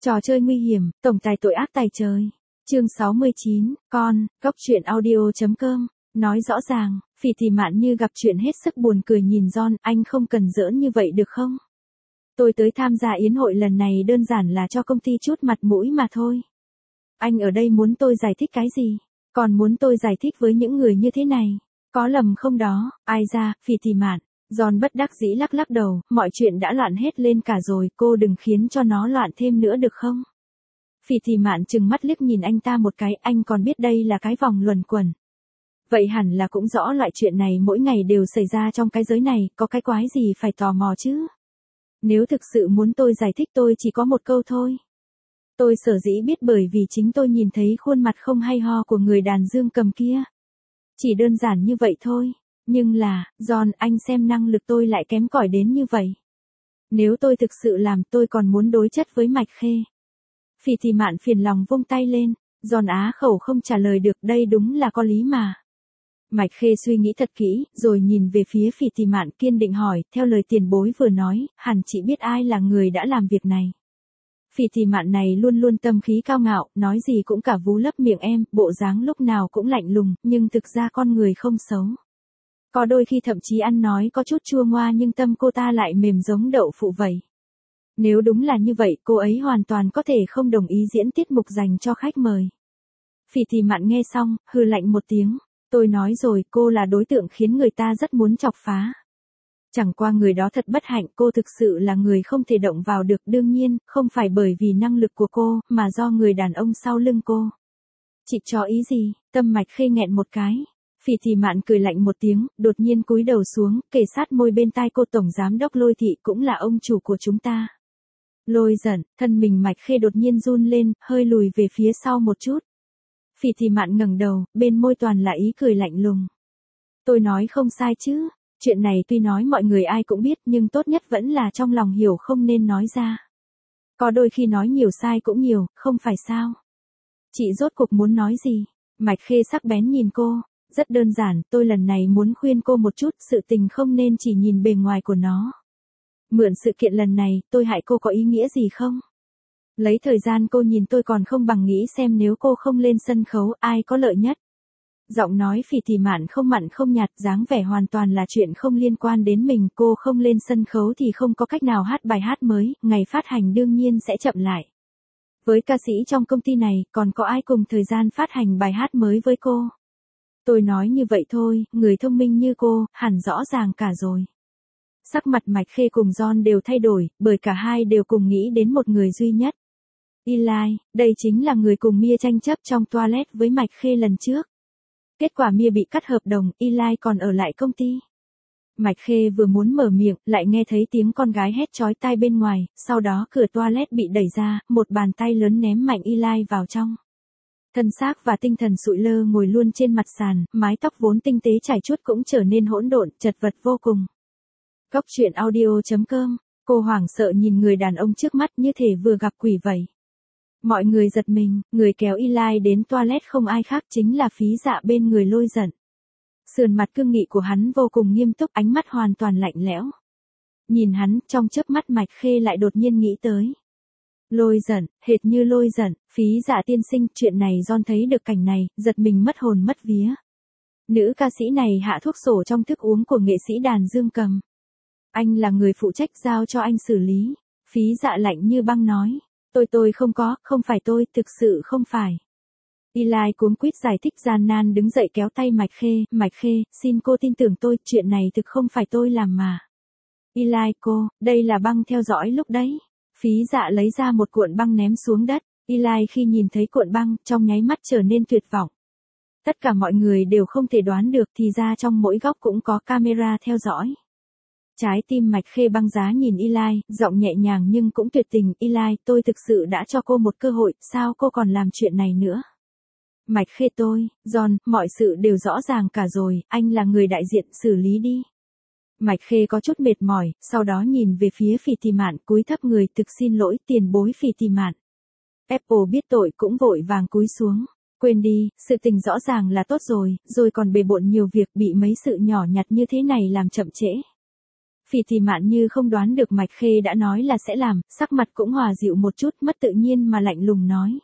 Trò chơi nguy hiểm, tổng tài tội ác tày trời. Chương 69, con, góc truyện audio.com. Nói rõ ràng, Phỉ Thì Mạn như gặp chuyện hết sức buồn cười nhìn John, anh không cần giỡn như vậy được không? Tôi tới tham gia yến hội lần này đơn giản là cho công ty chút mặt mũi mà thôi. Anh ở đây muốn tôi giải thích cái gì? Còn muốn tôi giải thích với những người như thế này? Có lầm không đó? Ai ra, Phỉ Thì Mạn. John bất đắc dĩ lắc lắc đầu, mọi chuyện đã loạn hết lên cả rồi, cô đừng khiến cho nó loạn thêm nữa được không? Phỉ Thì Mạn trừng mắt liếc nhìn anh ta một cái, anh còn biết đây là cái vòng luẩn quẩn. Vậy hẳn là cũng rõ loại chuyện này mỗi ngày đều xảy ra trong cái giới này, có cái quái gì phải tò mò chứ? Nếu thực sự muốn tôi giải thích tôi chỉ có một câu thôi. Tôi sở dĩ biết bởi vì chính tôi nhìn thấy khuôn mặt không hay ho của người đàn dương cầm kia. Chỉ đơn giản như vậy thôi. Nhưng là, John, anh xem năng lực tôi lại kém cỏi đến như vậy. Nếu tôi thực sự làm tôi còn muốn đối chất với Mạch Khê. Phỉ Thì Mạn phiền lòng vung tay lên. John á khẩu không trả lời được, đây đúng là có lý mà. Mạch Khê suy nghĩ thật kỹ, rồi nhìn về phía Phỉ Thì Mạn kiên định hỏi, theo lời tiền bối vừa nói, hẳn chị biết ai là người đã làm việc này. Phỉ Thì Mạn này luôn luôn tâm khí cao ngạo, nói gì cũng cả vú lấp miệng em, bộ dáng lúc nào cũng lạnh lùng, nhưng thực ra con người không xấu. Có đôi khi thậm chí ăn nói có chút chua ngoa nhưng tâm cô ta lại mềm giống đậu phụ vậy. Nếu đúng là như vậy, cô ấy hoàn toàn có thể không đồng ý diễn tiết mục dành cho khách mời. Phỉ Thì Mạn nghe xong, hừ lạnh một tiếng. Tôi nói rồi, cô là đối tượng khiến người ta rất muốn chọc phá. Chẳng qua người đó thật bất hạnh, cô thực sự là người không thể động vào được, đương nhiên, không phải bởi vì năng lực của cô, mà do người đàn ông sau lưng cô. Chị cho ý gì? Tâm Mạch Khê nghẹn một cái. Phỉ Thì Mạn cười lạnh một tiếng, đột nhiên cúi đầu xuống, kề sát môi bên tai cô, tổng giám đốc Lôi Thị cũng là ông chủ của chúng ta. Lôi giận, thân mình Mạch Khê đột nhiên run lên, hơi lùi về phía sau một chút. Phỉ Thì Mạn ngẩng đầu, bên môi toàn là ý cười lạnh lùng. Tôi nói không sai chứ, chuyện này tuy nói mọi người ai cũng biết nhưng tốt nhất vẫn là trong lòng hiểu không nên nói ra. Có đôi khi nói nhiều sai cũng nhiều, không phải sao? Chị rốt cuộc muốn nói gì? Mạch Khê sắc bén nhìn cô. Rất đơn giản, tôi lần này muốn khuyên cô một chút, sự tình không nên chỉ nhìn bề ngoài của nó. Mượn sự kiện lần này, tôi hại cô có ý nghĩa gì không? Lấy thời gian cô nhìn tôi còn không bằng nghĩ xem nếu cô không lên sân khấu, ai có lợi nhất. Giọng nói Phỉ Thì Mạn không mặn không nhạt, dáng vẻ hoàn toàn là chuyện không liên quan đến mình, cô không lên sân khấu thì không có cách nào hát bài hát mới, ngày phát hành đương nhiên sẽ chậm lại. Với ca sĩ trong công ty này, còn có ai cùng thời gian phát hành bài hát mới với cô? Tôi nói như vậy thôi, người thông minh như cô, hẳn rõ ràng cả rồi. Sắc mặt Mạch Khê cùng John đều thay đổi, bởi cả hai đều cùng nghĩ đến một người duy nhất. Eli, đây chính là người cùng Mia tranh chấp trong toilet với Mạch Khê lần trước. Kết quả Mia bị cắt hợp đồng, Eli còn ở lại công ty. Mạch Khê vừa muốn mở miệng, lại nghe thấy tiếng con gái hét chói tai bên ngoài, sau đó cửa toilet bị đẩy ra, một bàn tay lớn ném mạnh Eli vào trong. Thân xác và tinh thần sụi lơ ngồi luôn trên mặt sàn, mái tóc vốn tinh tế chải chuốt cũng trở nên hỗn độn, chật vật vô cùng. Góc truyện audio.com, cô hoảng sợ nhìn người đàn ông trước mắt như thể vừa gặp quỷ vậy. Mọi người giật mình, người kéo Eli đến toilet không ai khác chính là Phí Dạ bên người Lôi Giận. Sườn mặt cương nghị của hắn vô cùng nghiêm túc, ánh mắt hoàn toàn lạnh lẽo. Nhìn hắn, trong chớp mắt Mạch Khê lại đột nhiên nghĩ tới. Lôi Giận, hệt như Lôi Giận, Phí Dạ tiên sinh, chuyện này John thấy được cảnh này, giật mình mất hồn mất vía. Nữ ca sĩ này hạ thuốc sổ trong thức uống của nghệ sĩ đàn dương cầm. Anh là người phụ trách giao cho anh xử lý. Phí Dạ lạnh như băng nói. Tôi không phải tôi, thực sự không phải. Eli cuống quýt giải thích gian nan đứng dậy kéo tay Mạch Khê, xin cô tin tưởng tôi, chuyện này thực không phải tôi làm mà. Eli, cô, đây là băng theo dõi lúc đấy. Phí Dạ lấy ra một cuộn băng ném xuống đất. Eli khi nhìn thấy cuộn băng, trong nháy mắt trở nên tuyệt vọng. Tất cả mọi người đều không thể đoán được thì ra trong mỗi góc cũng có camera theo dõi. Trái tim Mạch Khê băng giá nhìn Eli, giọng nhẹ nhàng nhưng cũng tuyệt tình, Eli, tôi thực sự đã cho cô một cơ hội, sao cô còn làm chuyện này nữa? Mạch Khê John, mọi sự đều rõ ràng cả rồi, anh là người đại diện, xử lý đi. Mạch Khê có chút mệt mỏi, sau đó nhìn về phía Phỉ Thì Mạn, cúi thấp người, thực xin lỗi tiền bối Phỉ Thì Mạn. Apple biết tội cũng vội vàng cúi xuống. Quên đi, sự tình rõ ràng là tốt rồi còn bề bộn nhiều việc, bị mấy sự nhỏ nhặt như thế này làm chậm trễ. Phỉ thì Mạn Như không đoán được Mạch Khê đã nói là sẽ làm, sắc mặt cũng hòa dịu một chút, mất tự nhiên mà lạnh lùng nói.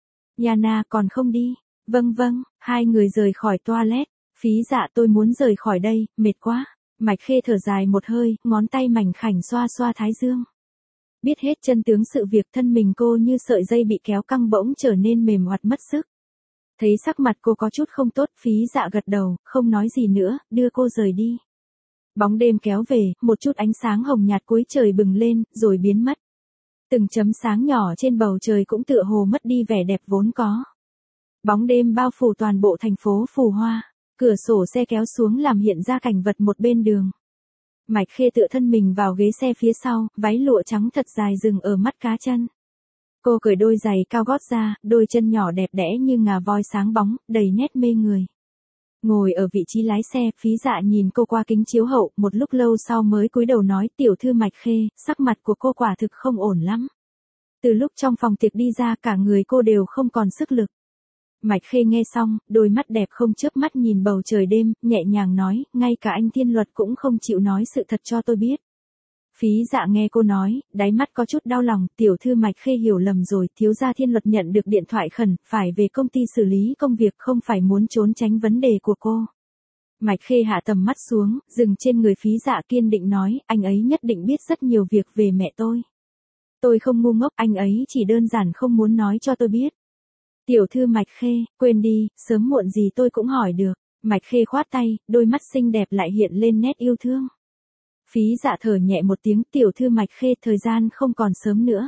Yana còn không đi. Vâng vâng, hai người rời khỏi toilet. Phí Dạ tôi muốn rời khỏi đây, mệt quá. Mạch Khê thở dài một hơi, ngón tay mảnh khảnh xoa xoa thái dương. Biết hết chân tướng sự việc, thân mình cô như sợi dây bị kéo căng bỗng trở nên mềm oặt mất sức. Thấy sắc mặt cô có chút không tốt, Phí Dạ gật đầu, không nói gì nữa, đưa cô rời đi. Bóng đêm kéo về, một chút ánh sáng hồng nhạt cuối trời bừng lên, rồi biến mất. Từng chấm sáng nhỏ trên bầu trời cũng tựa hồ mất đi vẻ đẹp vốn có. Bóng đêm bao phủ toàn bộ thành phố phù hoa, cửa sổ xe kéo xuống làm hiện ra cảnh vật một bên đường. Mạch Khê tựa thân mình vào ghế xe phía sau, váy lụa trắng thật dài dừng ở mắt cá chân. Cô cởi đôi giày cao gót ra, đôi chân nhỏ đẹp đẽ như ngà voi sáng bóng, đầy nét mê người. Ngồi ở vị trí lái xe, Phí Dạ nhìn cô qua kính chiếu hậu, một lúc lâu sau mới cúi đầu nói, tiểu thư Mạch Khê, sắc mặt của cô quả thực không ổn lắm. Từ lúc trong phòng tiệc đi ra cả người cô đều không còn sức lực. Mạch Khê nghe xong, đôi mắt đẹp không chớp mắt nhìn bầu trời đêm, nhẹ nhàng nói, ngay cả anh Thiên Luật cũng không chịu nói sự thật cho tôi biết. Phí Dạ nghe cô nói, đáy mắt có chút đau lòng, tiểu thư Mạch Khê hiểu lầm rồi, thiếu gia Thiên Luật nhận được điện thoại khẩn, phải về công ty xử lý công việc, không phải muốn trốn tránh vấn đề của cô. Mạch Khê hạ tầm mắt xuống, dừng trên người Phí Dạ kiên định nói, anh ấy nhất định biết rất nhiều việc về mẹ tôi. Tôi không ngu ngốc, anh ấy chỉ đơn giản không muốn nói cho tôi biết. Tiểu thư Mạch Khê, quên đi, sớm muộn gì tôi cũng hỏi được. Mạch Khê khoát tay, đôi mắt xinh đẹp lại hiện lên nét yêu thương. Phí Dạ thở nhẹ một tiếng, tiểu thư Mạch Khê, thời gian không còn sớm nữa.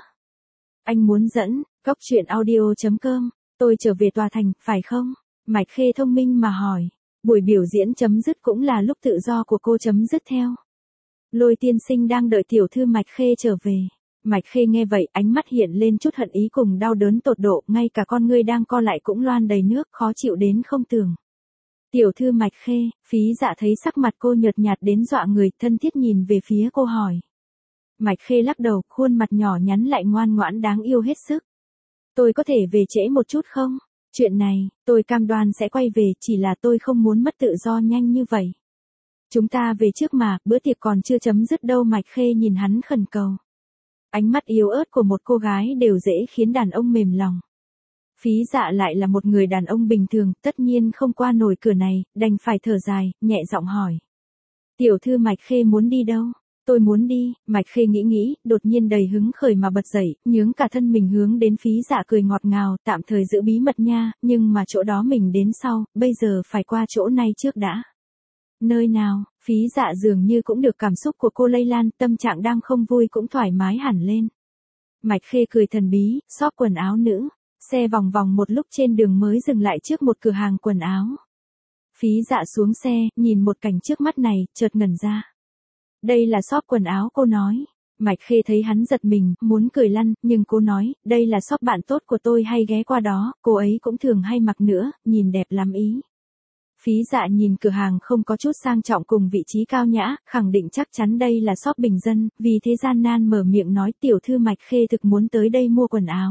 Anh muốn dẫn, goctruyện.audio.com, tôi trở về tòa thành, phải không? Mạch Khê thông minh mà hỏi. Buổi biểu diễn chấm dứt cũng là lúc tự do của cô chấm dứt theo. Lôi tiên sinh đang đợi tiểu thư Mạch Khê trở về. Mạch Khê nghe vậy, ánh mắt hiện lên chút hận ý cùng đau đớn tột độ, ngay cả con ngươi đang co lại cũng loan đầy nước, khó chịu đến không tưởng. Tiểu thư Mạch Khê, Phí Dạ thấy sắc mặt cô nhợt nhạt đến dọa người, thân thiết nhìn về phía cô hỏi. Mạch Khê lắc đầu, khuôn mặt nhỏ nhắn lại ngoan ngoãn đáng yêu hết sức. Tôi có thể về trễ một chút không? Chuyện này, tôi cam đoan sẽ quay về, chỉ là tôi không muốn mất tự do nhanh như vậy. Chúng ta về trước mà, bữa tiệc còn chưa chấm dứt đâu. Mạch Khê nhìn hắn khẩn cầu. Ánh mắt yếu ớt của một cô gái đều dễ khiến đàn ông mềm lòng. Phí Dạ lại là một người đàn ông bình thường, tất nhiên không qua nổi cửa này, đành phải thở dài, nhẹ giọng hỏi. Tiểu thư Mạch Khê muốn đi đâu? Tôi muốn đi. Mạch Khê nghĩ, đột nhiên đầy hứng khởi mà bật dậy, nhướng cả thân mình hướng đến Phí Dạ cười ngọt ngào, tạm thời giữ bí mật nha, nhưng mà chỗ đó mình đến sau, bây giờ phải qua chỗ này trước đã. Nơi nào? Phí Dạ dường như cũng được cảm xúc của cô lây lan, tâm trạng đang không vui cũng thoải mái hẳn lên. Mạch Khê cười thần bí, shop quần áo nữ. Xe vòng vòng một lúc trên đường mới dừng lại trước một cửa hàng quần áo. Phí Dạ xuống xe, nhìn một cảnh trước mắt này, chợt ngẩn ra. Đây là shop quần áo cô nói. Mạch Khê thấy hắn giật mình, muốn cười lăn, nhưng cô nói, đây là shop bạn tốt của tôi hay ghé qua đó, cô ấy cũng thường hay mặc nữa, nhìn đẹp lắm ý. Phí Dạ nhìn cửa hàng không có chút sang trọng cùng vị trí cao nhã, khẳng định chắc chắn đây là shop bình dân, vì thế gian nan mở miệng nói tiểu thư Mạch Khê thực muốn tới đây mua quần áo.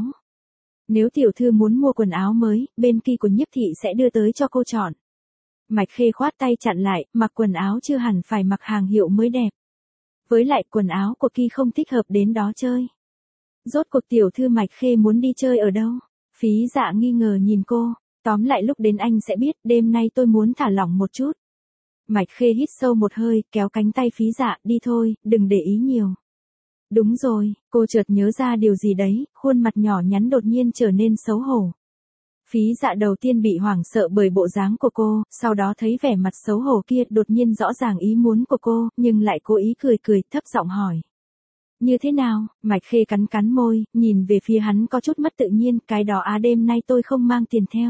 Nếu tiểu thư muốn mua quần áo mới, bên kia của Nhiếp thị sẽ đưa tới cho cô chọn. Mạch Khê khoát tay chặn lại, mặc quần áo chưa hẳn phải mặc hàng hiệu mới đẹp. Với lại quần áo của Ki không thích hợp đến đó chơi. Rốt cuộc tiểu thư Mạch Khê muốn đi chơi ở đâu? Phí Dạ nghi ngờ nhìn cô. Tóm lại lúc đến anh sẽ biết, đêm nay tôi muốn thả lỏng một chút. Mạch Khê hít sâu một hơi, kéo cánh tay Phí Dạ, đi thôi, đừng để ý nhiều. Đúng rồi, cô chợt nhớ ra điều gì đấy, khuôn mặt nhỏ nhắn đột nhiên trở nên xấu hổ. Phí Dạ đầu tiên bị hoảng sợ bởi bộ dáng của cô, sau đó thấy vẻ mặt xấu hổ kia đột nhiên rõ ràng ý muốn của cô, nhưng lại cố ý cười thấp giọng hỏi. Như thế nào? Mạch Khê cắn cắn môi, nhìn về phía hắn có chút mất tự nhiên, cái đó đêm nay tôi không mang tiền theo.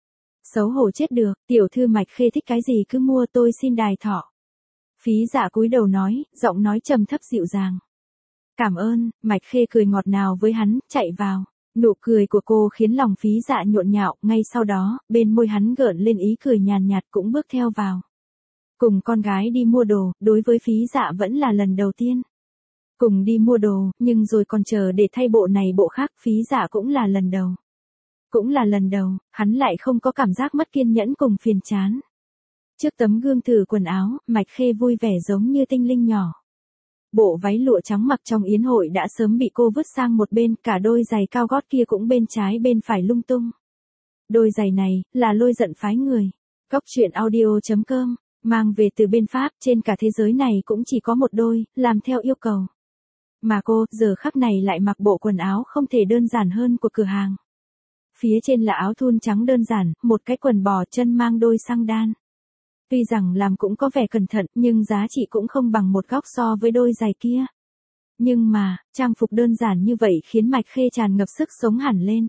Xấu hổ chết được, tiểu thư Mạch Khê thích cái gì cứ mua, tôi xin đài thọ. Phí Dạ cúi đầu nói, giọng nói trầm thấp dịu dàng. Cảm ơn. Mạch Khê cười ngọt ngào với hắn, chạy vào. Nụ cười của cô khiến lòng Phí Dạ nhộn nhạo, ngay sau đó, bên môi hắn gợn lên ý cười nhàn nhạt cũng bước theo vào. Cùng con gái đi mua đồ, đối với Phí Dạ vẫn là lần đầu tiên. Cùng đi mua đồ, nhưng rồi còn chờ để thay bộ này bộ khác, Phí Dạ cũng là lần đầu. Cũng là lần đầu, hắn lại không có cảm giác mất kiên nhẫn cùng phiền chán. Trước tấm gương thử quần áo, Mạch Khê vui vẻ giống như tinh linh nhỏ. Bộ váy lụa trắng mặc trong yến hội đã sớm bị cô vứt sang một bên, cả đôi giày cao gót kia cũng bên trái bên phải lung tung. Đôi giày này, là Lôi giận phái người. Cóc truyện audio.com, mang về từ bên Pháp, trên cả thế giới này cũng chỉ có một đôi, làm theo yêu cầu. Mà cô, giờ khắc này lại mặc bộ quần áo không thể đơn giản hơn của cửa hàng. Phía trên là áo thun trắng đơn giản, một cái quần bò, chân mang đôi xăng đan. Tuy rằng làm cũng có vẻ cẩn thận, nhưng giá trị cũng không bằng một góc so với đôi giày kia. Nhưng mà, trang phục đơn giản như vậy khiến Mạch Khê tràn ngập sức sống hẳn lên.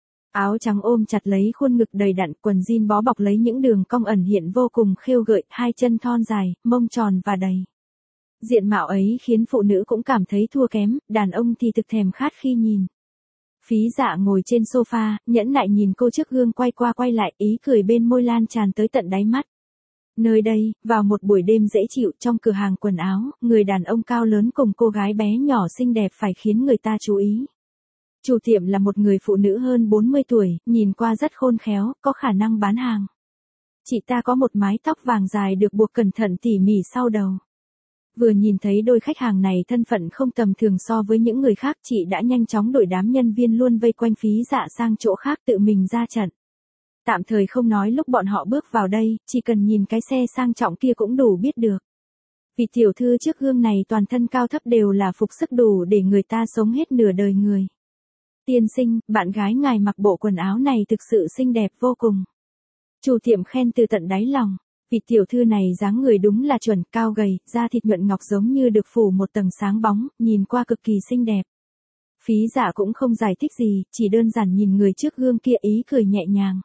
Áo trắng ôm chặt lấy khuôn ngực đầy đặn, quần jean bó bọc lấy những đường cong ẩn hiện vô cùng khêu gợi, hai chân thon dài, mông tròn và đầy. Diện mạo ấy khiến phụ nữ cũng cảm thấy thua kém, đàn ông thì thực thèm khát khi nhìn. Phí Dạ ngồi trên sofa, nhẫn nại nhìn cô trước gương quay qua quay lại, ý cười bên môi lan tràn tới tận đáy mắt. Nơi đây, vào một buổi đêm dễ chịu trong cửa hàng quần áo, người đàn ông cao lớn cùng cô gái bé nhỏ xinh đẹp phải khiến người ta chú ý. Chủ tiệm là một người phụ nữ hơn 40 tuổi, nhìn qua rất khôn khéo, có khả năng bán hàng. Chị ta có một mái tóc vàng dài được buộc cẩn thận tỉ mỉ sau đầu. Vừa nhìn thấy đôi khách hàng này thân phận không tầm thường so với những người khác, chị đã nhanh chóng đuổi đám nhân viên luôn vây quanh Phí Dạ sang chỗ khác tự mình ra trận. Tạm thời không nói lúc bọn họ bước vào đây, chỉ cần nhìn cái xe sang trọng kia cũng đủ biết được. Vì tiểu thư trước gương này toàn thân cao thấp đều là phục sức đủ để người ta sống hết nửa đời người. Tiên sinh, bạn gái ngài mặc bộ quần áo này thực sự xinh đẹp vô cùng. Chủ tiệm khen từ tận đáy lòng. Vì tiểu thư này dáng người đúng là chuẩn, cao gầy, da thịt nhuận ngọc giống như được phủ một tầng sáng bóng, nhìn qua cực kỳ xinh đẹp. Phí Dạ cũng không giải thích gì, chỉ đơn giản nhìn người trước gương kia ý cười nhẹ nhàng.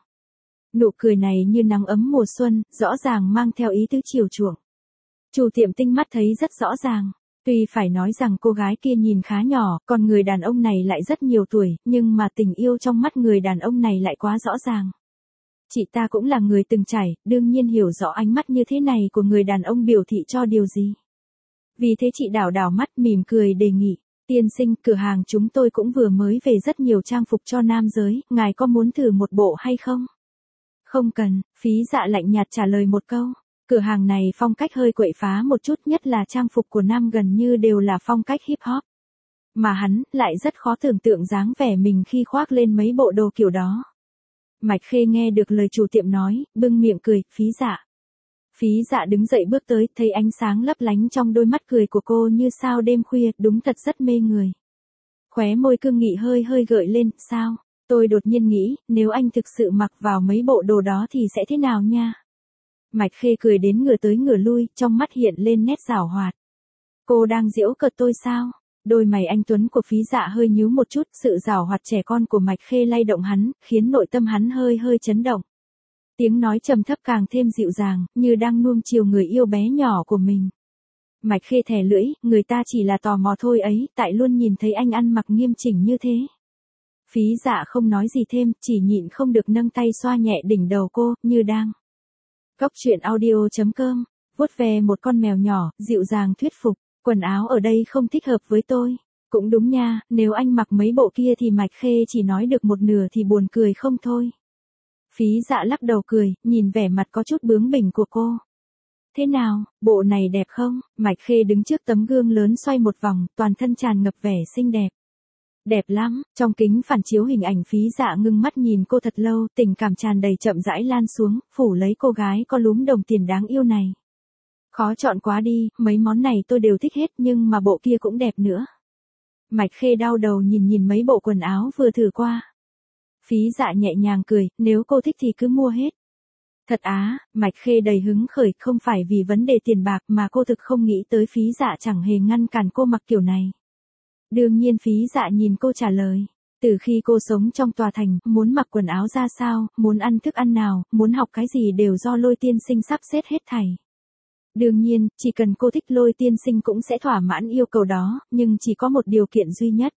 Nụ cười này như nắng ấm mùa xuân, rõ ràng mang theo ý tứ chiều chuộng. Chủ tiệm tinh mắt thấy rất rõ ràng. Tuy phải nói rằng cô gái kia nhìn khá nhỏ, còn người đàn ông này lại rất nhiều tuổi, nhưng mà tình yêu trong mắt người đàn ông này lại quá rõ ràng. Chị ta cũng là người từng trải, đương nhiên hiểu rõ ánh mắt như thế này của người đàn ông biểu thị cho điều gì. Vì thế chị đảo đảo mắt mỉm cười đề nghị, tiên sinh, cửa hàng chúng tôi cũng vừa mới về rất nhiều trang phục cho nam giới, ngài có muốn thử một bộ hay không? Không cần, Phí Dạ lạnh nhạt trả lời một câu. Cửa hàng này phong cách hơi quậy phá một chút, nhất là trang phục của nam gần như đều là phong cách hip hop. Mà hắn lại rất khó tưởng tượng dáng vẻ mình khi khoác lên mấy bộ đồ kiểu đó. Mạch Khê nghe được lời chủ tiệm nói, bưng miệng cười, Phí Dạ. Phí Dạ đứng dậy bước tới, thấy ánh sáng lấp lánh trong đôi mắt cười của cô như sao đêm khuya, đúng thật rất mê người. Khóe môi cương nghị hơi hơi gợi lên, sao? Tôi đột nhiên nghĩ, nếu anh thực sự mặc vào mấy bộ đồ đó thì sẽ thế nào nha? Mạch Khê cười đến ngửa tới ngửa lui, trong mắt hiện lên nét giảo hoạt. Cô đang giễu cợt tôi sao? Đôi mày anh tuấn của Phí Dạ hơi nhíu một chút, sự giảo hoạt trẻ con của Mạch Khê lay động hắn, khiến nội tâm hắn hơi hơi chấn động. Tiếng nói trầm thấp càng thêm dịu dàng, như đang nuông chiều người yêu bé nhỏ của mình. Mạch Khê thè lưỡi, người ta chỉ là tò mò thôi ấy, tại luôn nhìn thấy anh ăn mặc nghiêm chỉnh như thế. Phí Dạ không nói gì thêm, chỉ nhịn không được nâng tay xoa nhẹ đỉnh đầu cô, như đang. Cóc truyện audio.com, vuốt về một con mèo nhỏ, dịu dàng thuyết phục, quần áo ở đây không thích hợp với tôi. Cũng đúng nha, nếu anh mặc mấy bộ kia thì Mạch Khê chỉ nói được một nửa thì buồn cười không thôi. Phí Dạ lắc đầu cười, nhìn vẻ mặt có chút bướng bỉnh của cô. Thế nào, bộ này đẹp không? Mạch Khê đứng trước tấm gương lớn xoay một vòng, toàn thân tràn ngập vẻ xinh đẹp. Đẹp lắm, trong kính phản chiếu hình ảnh Phí Dạ ngưng mắt nhìn cô thật lâu, tình cảm tràn đầy chậm rãi lan xuống, phủ lấy cô gái có lúm đồng tiền đáng yêu này. Khó chọn quá đi, mấy món này tôi đều thích hết nhưng mà bộ kia cũng đẹp nữa. Mạch Khê đau đầu nhìn mấy bộ quần áo vừa thử qua. Phí Dạ nhẹ nhàng cười, nếu cô thích thì cứ mua hết. Thật á, Mạch Khê đầy hứng khởi, không phải vì vấn đề tiền bạc mà cô thực không nghĩ tới Phí Dạ chẳng hề ngăn cản cô mặc kiểu này. Đương nhiên Phí Dạ nhìn cô trả lời. Từ khi cô sống trong tòa thành, muốn mặc quần áo ra sao, muốn ăn thức ăn nào, muốn học cái gì đều do Lôi tiên sinh sắp xếp hết thảy. Đương nhiên, chỉ cần cô thích Lôi tiên sinh cũng sẽ thỏa mãn yêu cầu đó, nhưng chỉ có một điều kiện duy nhất.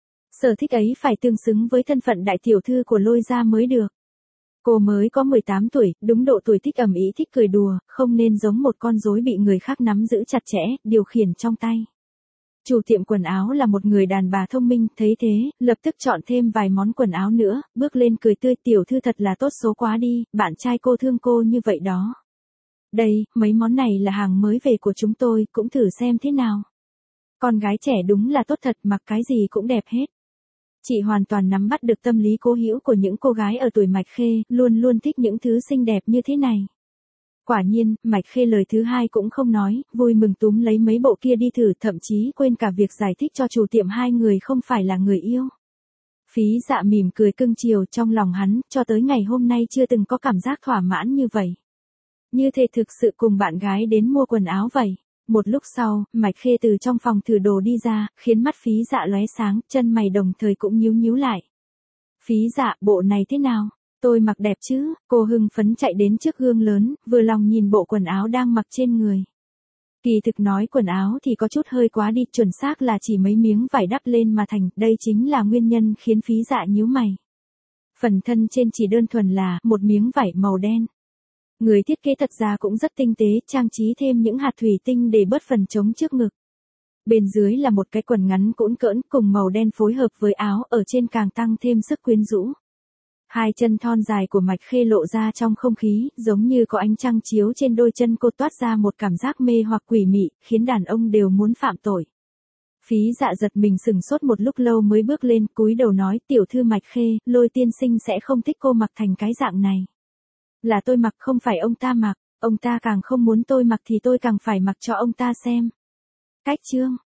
Sở thích ấy phải tương xứng với thân phận đại tiểu thư của Lôi gia mới được. Cô mới có 18 tuổi, đúng độ tuổi thích ầm ĩ thích cười đùa, không nên giống một con rối bị người khác nắm giữ chặt chẽ, điều khiển trong tay. Chủ tiệm quần áo là một người đàn bà thông minh, thấy thế, lập tức chọn thêm vài món quần áo nữa, bước lên cười tươi, tiểu thư thật là tốt số quá đi, bạn trai cô thương cô như vậy đó. Đây, mấy món này là hàng mới về của chúng tôi, cũng thử xem thế nào. Con gái trẻ đúng là tốt thật, mặc cái gì cũng đẹp hết. Chị hoàn toàn nắm bắt được tâm lý cố hữu của những cô gái ở tuổi Mạch Khê, luôn luôn thích những thứ xinh đẹp như thế này. Quả nhiên, Mạch Khê lời thứ hai cũng không nói, vui mừng túm lấy mấy bộ kia đi thử, thậm chí quên cả việc giải thích cho chủ tiệm hai người không phải là người yêu. Phí Dạ mỉm cười cưng chiều, trong lòng hắn, cho tới ngày hôm nay chưa từng có cảm giác thỏa mãn như vậy. Như thể thực sự cùng bạn gái đến mua quần áo vậy. Một lúc sau, Mạch Khê từ trong phòng thử đồ đi ra, khiến mắt Phí Dạ lóe sáng, chân mày đồng thời cũng nhíu nhíu lại. Phí Dạ, bộ này thế nào? Tôi mặc đẹp chứ? Cô hưng phấn chạy đến trước gương lớn, vừa lòng nhìn bộ quần áo đang mặc trên người. Kỳ thực nói quần áo thì có chút hơi quá đi, chuẩn xác là chỉ mấy miếng vải đắp lên mà thành, đây chính là nguyên nhân khiến Phí Dạ nhíu mày. Phần thân trên chỉ đơn thuần là một miếng vải màu đen. Người thiết kế thật ra cũng rất tinh tế, trang trí thêm những hạt thủy tinh để bớt phần trống trước ngực. Bên dưới là một cái quần ngắn cũn cỡn cùng màu đen phối hợp với áo ở trên càng tăng thêm sức quyến rũ. Hai chân thon dài của Mạch Khê lộ ra trong không khí, giống như có ánh trăng chiếu trên đôi chân cô, toát ra một cảm giác mê hoặc quỷ mị, khiến đàn ông đều muốn phạm tội. Phí Dạ giật mình sừng sốt một lúc lâu mới bước lên, cúi đầu nói, tiểu thư Mạch Khê, Lôi tiên sinh sẽ không thích cô mặc thành cái dạng này. Là tôi mặc, không phải ông ta mặc, ông ta càng không muốn tôi mặc thì tôi càng phải mặc cho ông ta xem. Cách chương